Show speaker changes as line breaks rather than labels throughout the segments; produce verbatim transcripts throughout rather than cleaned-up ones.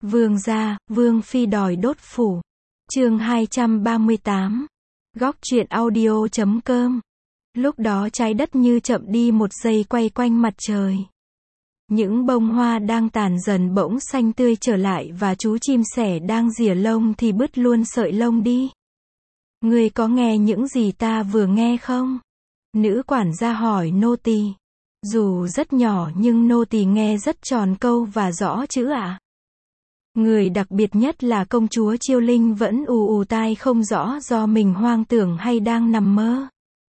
Vương gia, Vương phi đòi đốt phủ. Chương hai trăm ba mươi tám. Góc truyện audio chấm com. Lúc đó trái đất như chậm đi một giây quay quanh mặt trời. Những bông hoa đang tàn dần bỗng xanh tươi trở lại và chú chim sẻ đang rỉa lông thì bứt luôn sợi lông đi. Ngươi có nghe những gì ta vừa nghe không? Nữ quản gia hỏi nô tỳ. Dù rất nhỏ nhưng nô tỳ nghe rất tròn câu và rõ chữ ạ. À. Người đặc biệt nhất là công chúa Chiêu Linh vẫn ù ù tai không rõ do mình hoang tưởng hay đang nằm mơ.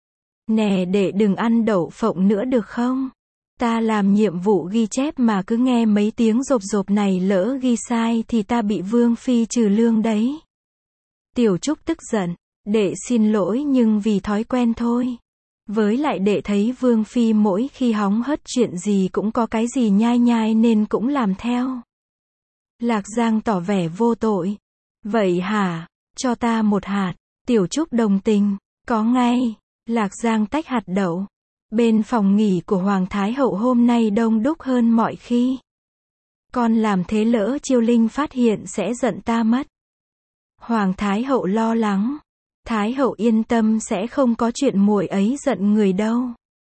Nè đệ đừng ăn đậu phộng nữa được không? Ta làm nhiệm vụ ghi chép mà cứ nghe mấy tiếng rộp rộp này lỡ ghi sai thì ta bị Vương phi trừ lương đấy. Tiểu Trúc tức giận. Đệ xin lỗi nhưng vì thói quen thôi. Với lại đệ thấy Vương phi mỗi khi hóng hớt chuyện gì cũng có cái gì nhai nhai nên cũng làm theo. Lạc Giang tỏ vẻ vô tội. Vậy hả? Cho ta một hạt. Tiểu Trúc đồng tình. Có ngay. Lạc Giang tách hạt đậu. Bên phòng nghỉ của Hoàng Thái Hậu hôm nay đông đúc hơn mọi khi. Con làm thế lỡ Chiêu Linh phát hiện sẽ giận ta mất. Hoàng Thái Hậu lo lắng. Thái Hậu yên tâm sẽ không có chuyện muội ấy giận người đâu.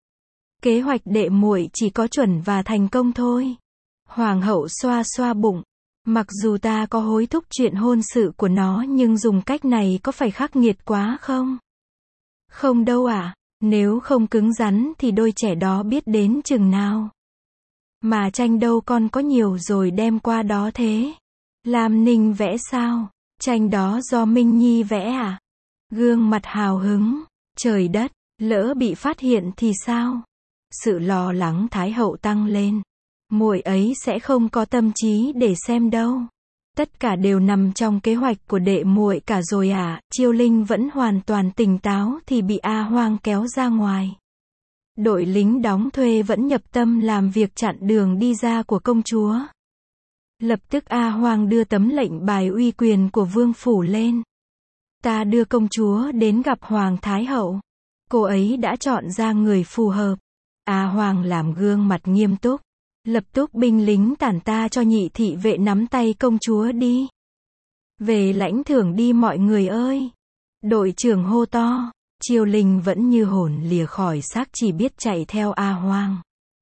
Kế hoạch đệ muội chỉ có chuẩn và thành công thôi. Hoàng hậu xoa xoa bụng. Mặc dù ta có hối thúc chuyện hôn sự của nó nhưng dùng cách này có phải khắc nghiệt quá không? Không đâu ạ. À. Nếu không cứng rắn thì đôi trẻ đó biết đến chừng nào. Mà tranh đâu con có nhiều rồi đem qua đó thế. Lam Ninh vẽ sao? Tranh đó do Minh Nhi vẽ à? Gương mặt hào hứng. Trời đất, lỡ bị phát hiện thì sao? Sự lo lắng Thái Hậu tăng lên. Muội ấy sẽ không có tâm trí để xem đâu. Tất cả đều nằm trong kế hoạch của đệ muội cả rồi à? Chiêu Linh vẫn hoàn toàn tỉnh táo thì bị A Hoang kéo ra ngoài. Đội lính đóng thuê vẫn nhập tâm làm việc chặn đường đi ra của công chúa. Lập tức A Hoang đưa tấm lệnh bài uy quyền của vương phủ lên. Ta đưa công chúa đến gặp Hoàng Thái Hậu. Cô ấy đã chọn ra người phù hợp. A Hoàng làm gương mặt nghiêm túc. Lập tức binh lính tản ta cho nhị thị vệ nắm tay công chúa đi. Về lãnh thưởng đi mọi người ơi. Đội trưởng hô to. Chiêu Linh vẫn như hồn lìa khỏi xác chỉ biết chạy theo A Hoàng.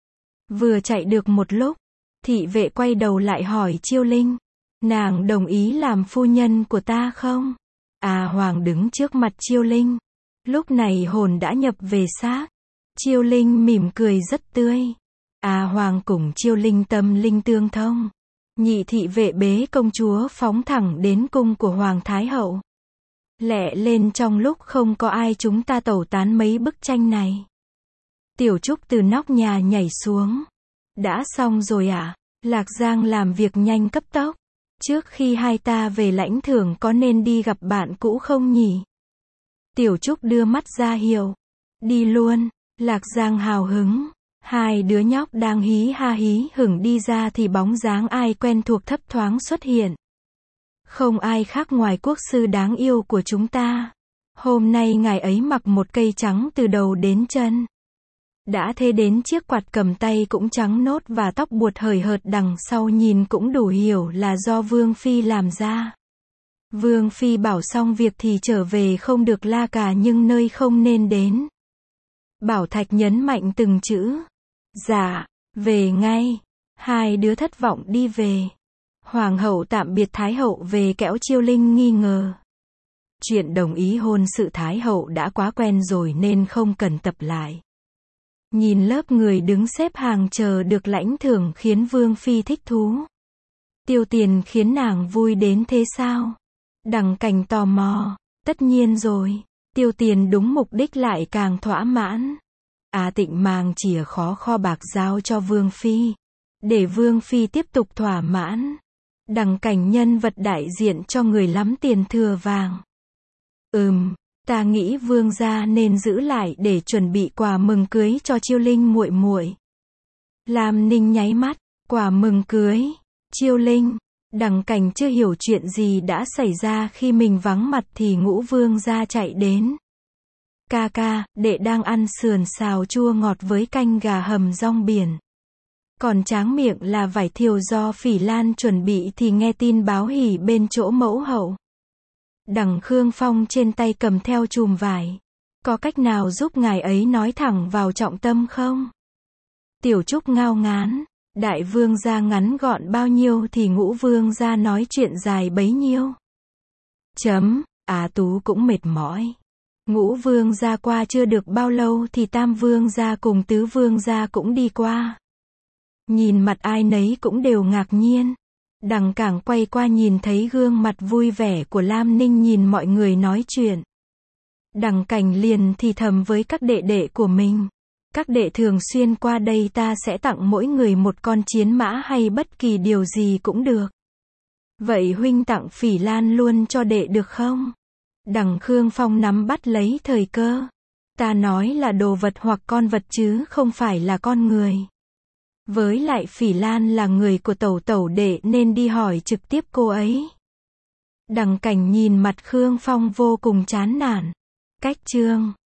Vừa chạy được một lúc, thị vệ quay đầu lại hỏi Chiêu Linh. Nàng đồng ý làm phu nhân của ta không? A Hoàng đứng trước mặt Chiêu Linh. Lúc này hồn đã nhập về xác. Chiêu Linh mỉm cười rất tươi. A Hoàng cùng Chiêu Linh tâm linh tương thông. Nhị thị vệ bế công chúa phóng thẳng đến cung của Hoàng Thái Hậu. Lẹ lên trong lúc không có ai chúng ta tẩu tán mấy bức tranh này. Tiểu Trúc từ nóc nhà nhảy xuống. Đã xong rồi ạ? À? Lạc Giang làm việc nhanh cấp tốc. Trước khi hai ta về lãnh thưởng có nên đi gặp bạn cũ không nhỉ? Tiểu Trúc đưa mắt ra hiệu. Đi luôn. Lạc Giang hào hứng. Hai đứa nhóc đang hí ha hí hửng đi ra thì bóng dáng ai quen thuộc thấp thoáng xuất hiện. Không ai khác ngoài quốc sư đáng yêu của chúng ta. Hôm nay ngài ấy mặc một cây trắng từ đầu đến chân. Đã thế đến chiếc quạt cầm tay cũng trắng nốt và tóc buột hời hợt đằng sau nhìn cũng đủ hiểu là do Vương phi làm ra. Vương phi bảo xong việc thì trở về không được la cà nhưng nơi không nên đến. Bảo Thạch nhấn mạnh từng chữ. Dạ, về ngay. Hai đứa thất vọng đi về. Hoàng hậu tạm biệt Thái Hậu về kẽo Chiêu Linh nghi ngờ. Chuyện đồng ý hôn sự Thái Hậu đã quá quen rồi nên không cần tập lại. Nhìn lớp người đứng xếp hàng chờ được lãnh thưởng khiến Vương phi thích thú. Tiêu Tiền khiến nàng vui đến thế sao? Đằng Cảnh tò mò. Tất nhiên rồi. Tiêu Tiền đúng mục đích lại càng thỏa mãn. A Tịnh mang chìa khó kho bạc giao cho Vương phi. Để Vương phi tiếp tục thỏa mãn. Đằng Cảnh nhân vật đại diện cho người lắm tiền thừa vàng. Ừm, ta nghĩ Vương gia nên giữ lại để chuẩn bị quà mừng cưới cho Chiêu Linh muội muội. Lam Ninh nháy mắt. Quà mừng cưới. Chiêu Linh. Đằng Cảnh chưa hiểu chuyện gì đã xảy ra khi mình vắng mặt thì Ngũ Vương gia chạy đến. Ca ca, đệ đang ăn sườn xào chua ngọt với canh gà hầm rong biển. Còn tráng miệng là vải thiều do Phỉ Lan chuẩn bị thì nghe tin báo hỉ bên chỗ mẫu hậu. Đằng Khương Phong trên tay cầm theo chùm vải. Có cách nào giúp ngài ấy nói thẳng vào trọng tâm không? Tiểu Trúc ngao ngán. Đại vương gia ngắn gọn bao nhiêu thì ngũ vương gia nói chuyện dài bấy nhiêu. Chấm, Á Tú cũng mệt mỏi. Ngũ vương gia qua chưa được bao lâu thì tam vương gia cùng tứ vương gia cũng đi qua. Nhìn mặt ai nấy cũng đều ngạc nhiên. Đằng Cảng quay qua nhìn thấy gương mặt vui vẻ của Lam Ninh nhìn mọi người nói chuyện. Đằng Cảnh liền thì thầm với các đệ đệ của mình. Các đệ thường xuyên qua đây ta sẽ tặng mỗi người một con chiến mã hay bất kỳ điều gì cũng được. Vậy huynh tặng Phỉ Lan luôn cho đệ được không? Đằng Khương Phong nắm bắt lấy thời cơ. Ta nói là đồ vật hoặc con vật chứ không phải là con người. Với lại Phỉ Lan là người của tẩu tẩu đệ nên đi hỏi trực tiếp cô ấy. Đằng Cảnh nhìn mặt Khương Phong vô cùng chán nản. Cách chương